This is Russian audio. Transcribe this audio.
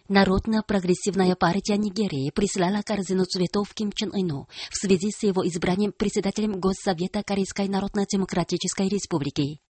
Народно-прогрессивная партия Нигерии прислала корзину цветов Ким Чен Ыну в связи с его избранием председателем Госсовета Корейской Народно-Демократической Республики.